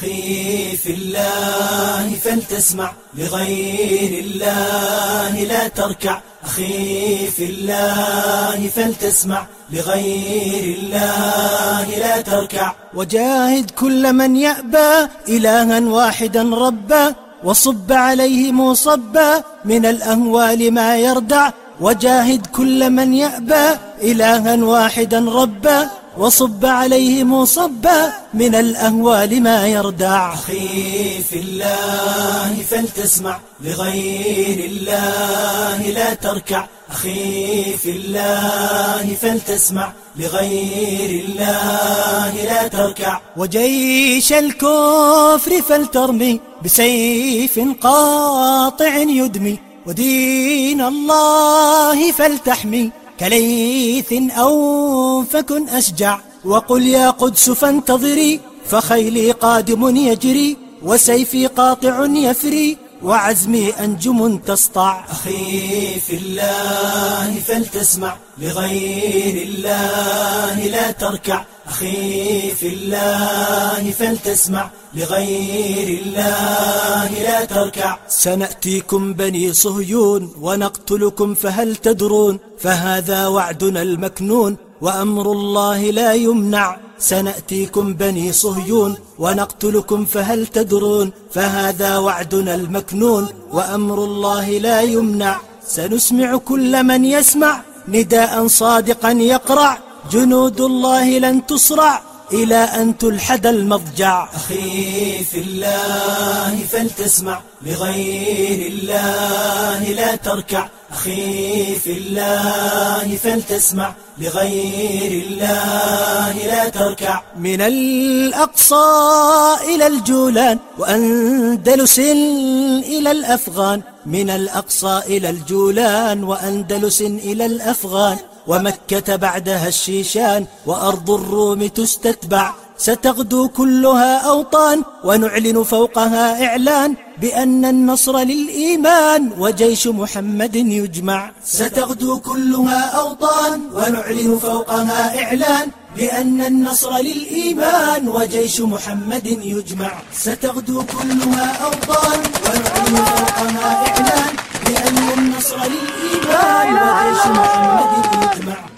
أخي في الله فلتسمع، لغير الله لا تركع. أخي في الله فلتسمع، لغير الله لا تركع. وجاهد كل من يأبى إلها واحدا ربا، وصب عليه مصبا من الأهوال ما يردع. وجاهد كل من يأبى إلها واحدا ربا، وصب عليه مصبا من الأهوال ما يردع. أخي في الله فلتسمع، لغير الله لا تركع. أخي في الله فلتسمع، لغير الله لا تركع. وجيش الكفر فلترمي بسيف قاطع يدمي، ودين الله فلتحمي كليث أو فكن أشجع. وقل يا قدس فانتظري، فخيلي قادم يجري، وسيفي قاطع يفري، وعزمي أنجم تسطع. أخي في الله فلتسمع، لغير الله لا تركع. أخي في الله فلتسمع، لغير الله لا تركع. سنأتيكم بني صهيون ونقتلكم فهل تدرون، فهذا وعدنا المكنون وأمر الله لا يمنع. سنأتيكم بني صهيون ونقتلكم فهل تدرون، فهذا وعدنا المكنون وأمر الله لا يمنع. سنسمع كل من يسمع نداء صادقا يقرع، جنود الله لن تصرع إلى أن تلحد المضجع. أخي في الله فلتسمع، لغير الله لا تركع. أخي في الله فلتسمع، لغير الله لا تركع. من الأقصى إلى الجولان، وأندلس إلى الأفغان. من الأقصى إلى الجولان، وأندلس إلى الأفغان. ومكة بعدها الشيشان، وأرض الروم تستتبع. ستغدو كلها أوطان، ونعلن فوقها إعلان بأن النصر للإيمان وجيش محمد يجمع. ستغدو كلها أوطان، ونعلن فوقها إعلان بأن النصر للإيمان وجيش محمد يجمع. ستغدو كلها أوطان، ونعلن فوقها إعلان بأن النصر للإيمان وجيش محمد يجمع.